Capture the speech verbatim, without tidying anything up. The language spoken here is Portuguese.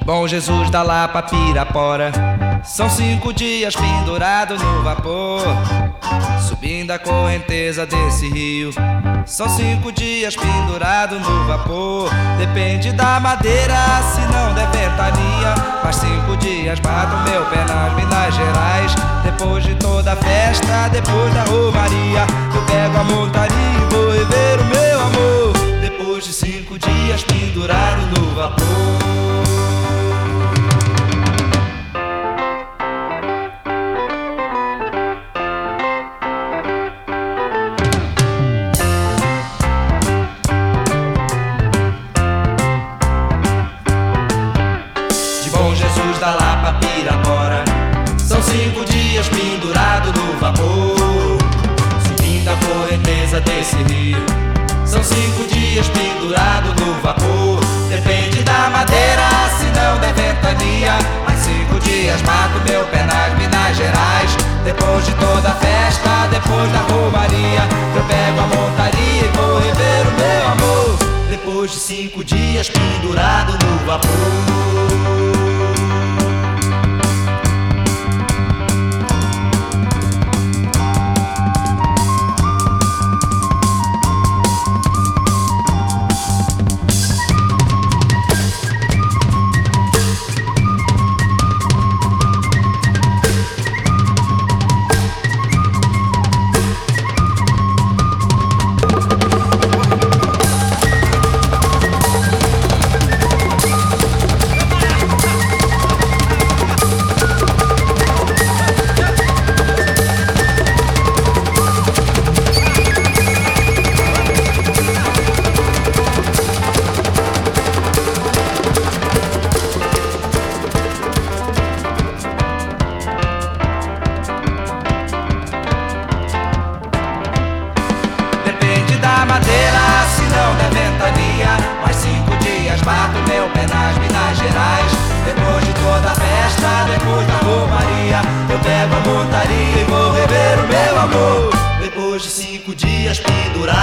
Bom Jesus da Lapa, Pirapora, são cinco dias pendurado no vapor, subindo a correnteza desse rio. São cinco dias pendurado no vapor. Depende da madeira, se não der ventania. Mas cinco dias bato meu pé nas Minas Gerais. Depois de toda a festa, depois da romaria, eu pego a montaria e vou rever o meu amor. Depois de cinco dias pendurado no vapor. Bom Jesus da Lapa, Pirapora, são cinco dias pendurado no vapor, subindo a correnteza desse rio. São cinco dias pendurado no vapor. Depende da madeira, se não der ventania. Mais cinco dias mato meu pé nas Minas Gerais. Depois de toda a festa, depois da romaria, eu pego a montaria e vou rever o meu amor. Depois de cinco dias pendurado no vapor. Madeira, se não der ventania. Mais cinco dias bato meu pé nas Minas Gerais. Depois de toda a festa, depois da romaria, eu pego a montaria e vou rever o meu amor. Depois de cinco dias pendurado